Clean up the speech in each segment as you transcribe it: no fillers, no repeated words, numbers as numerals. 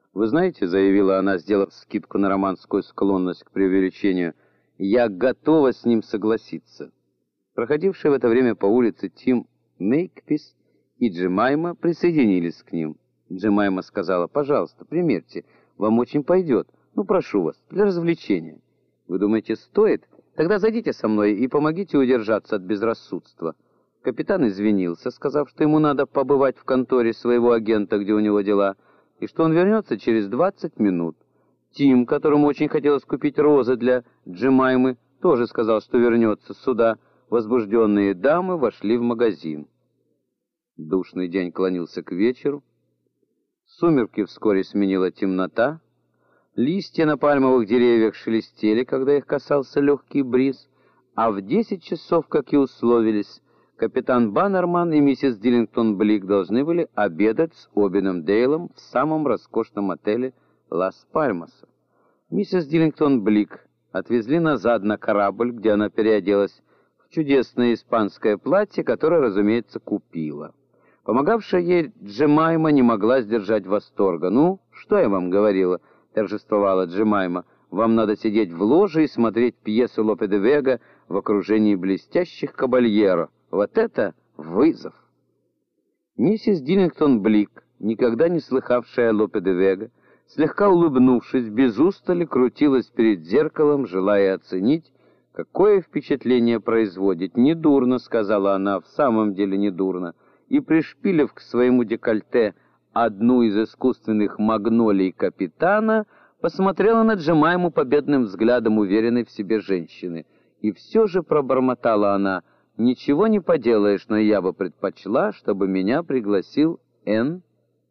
«Вы знаете, — заявила она, сделав скидку на романскую склонность к преувеличению, — я готова с ним согласиться». Проходившие в это время по улице Тим Мейкпис и Джемайма присоединились к ним. Джемайма сказала: «Пожалуйста, примерьте, вам очень пойдет. Ну, прошу вас, для развлечения». «Вы думаете, стоит? Тогда зайдите со мной и помогите удержаться от безрассудства». Капитан извинился, сказав, что ему надо побывать в конторе своего агента, где у него дела, и что он вернется через 20 минут. Тим, которому очень хотелось купить розы для Джемаймы, тоже сказал, что вернется сюда. Возбужденные дамы вошли в магазин. Душный день клонился к вечеру. Сумерки вскоре сменила темнота. Листья на пальмовых деревьях шелестели, когда их касался легкий бриз, а в 10 часов, как и условились, капитан Баннерман и миссис Диллингтон Блик должны были обедать с Обином Дейлом в самом роскошном отеле Лас-Пальмаса. Миссис Диллингтон Блик отвезли назад на корабль, где она переоделась в чудесное испанское платье, которое, разумеется, купила. Помогавшая ей Джемайма не могла сдержать восторга. «Ну, что я вам говорила?» — торжествовала Джемайма. «Вам надо сидеть в ложе и смотреть пьесу Лопе де Вега в окружении блестящих кабальеро. Вот это вызов!» Миссис Диллингтон Блик, никогда не слыхавшая о Лопе де Вега, слегка улыбнувшись, без устали крутилась перед зеркалом, желая оценить, какое впечатление производит. «Недурно», — сказала она, — «в самом деле недурно». И, пришпилив к своему декольте одну из искусственных магнолий капитана, посмотрела на Джемайму победным взглядом уверенной в себе женщины. И все же пробормотала она: «Ничего не поделаешь, но я бы предпочла, чтобы меня пригласил Н.Б.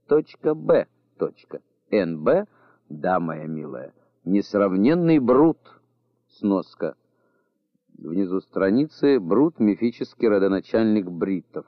Н.Б. Да, моя милая, несравненный Брут». Сноска. Внизу страницы: Брут — мифический родоначальник бриттов.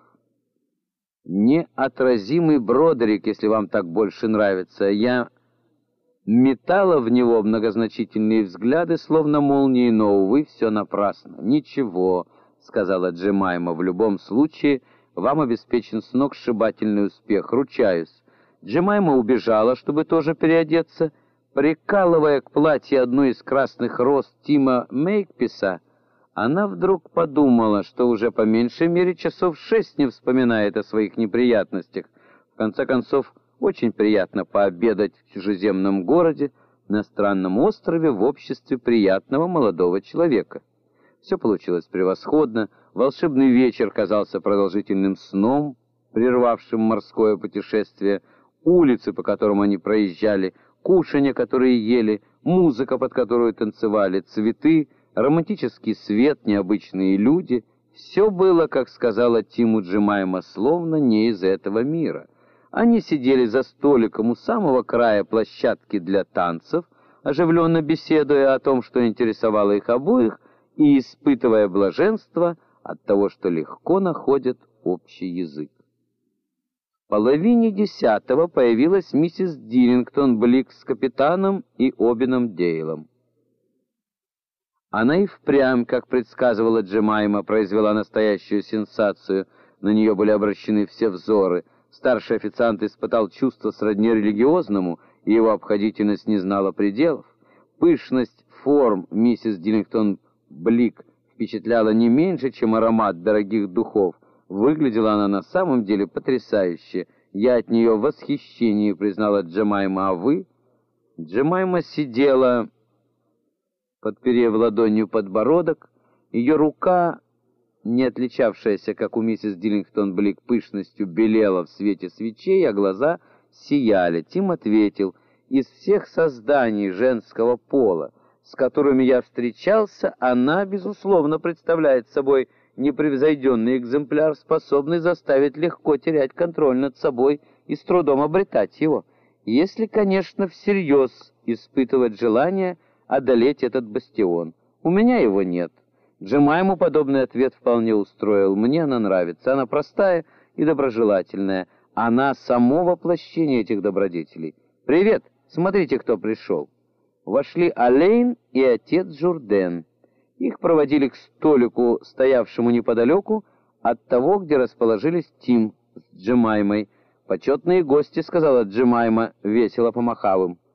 «Неотразимый Бродерик, если вам так больше нравится». Я метала в него многозначительные взгляды, словно молнии, но, увы, все напрасно. «Ничего», — сказала Джемайма, — «в любом случае вам обеспечен сногсшибательный успех, ручаюсь». Джемайма убежала, чтобы тоже переодеться. Прикалывая к платью одну из красных роз Тима Мейкписа, она вдруг подумала, что уже по меньшей мере часов 6 не вспоминает о своих неприятностях. В конце концов, очень приятно пообедать в чужеземном городе, на странном острове, в обществе приятного молодого человека. Все получилось превосходно. Волшебный вечер казался продолжительным сном, прервавшим морское путешествие. Улицы, по которым они проезжали, кушанья, которые ели, музыка, под которую танцевали, цветы, романтический свет, необычные люди — все было, как сказала Тиму Джемайма, словно не из этого мира. Они сидели за столиком у самого края площадки для танцев, оживленно беседуя о том, что интересовало их обоих, и испытывая блаженство от того, что легко находят общий язык. В половине 10 появилась миссис Диллингтон Блик с капитаном и Обином Дейлом. Она и впрямь, как предсказывала Джемайма, произвела настоящую сенсацию. На нее были обращены все взоры. Старший официант испытал чувство сродни религиозному, и его обходительность не знала пределов. Пышность форм миссис Диллингтон Блик впечатляла не меньше, чем аромат дорогих духов. Выглядела она на самом деле потрясающе. «Я от нее в восхищении», — признала Джемайма. «А вы?» Джемайма сидела, подперев ладонью подбородок. Ее рука, не отличавшаяся, как у миссис Диллингтон Блик, пышностью, белела в свете свечей, а глаза сияли. Тим ответил: «Из всех созданий женского пола, с которыми я встречался, она, безусловно, представляет собой непревзойденный экземпляр, способный заставить легко терять контроль над собой и с трудом обретать его, если, конечно, всерьез испытывать желание одолеть этот бастион. У меня его нет». Джемайму подобный ответ вполне устроил. «Мне она нравится. Она простая и доброжелательная. Она само воплощение этих добродетелей. Привет! Смотрите, кто пришел». Вошли Алейн и отец Журден. Их проводили к столику, стоявшему неподалеку от того, где расположились Тим с Джемаймой. «Почетные гости», — сказала Джемайма, весело помахав им.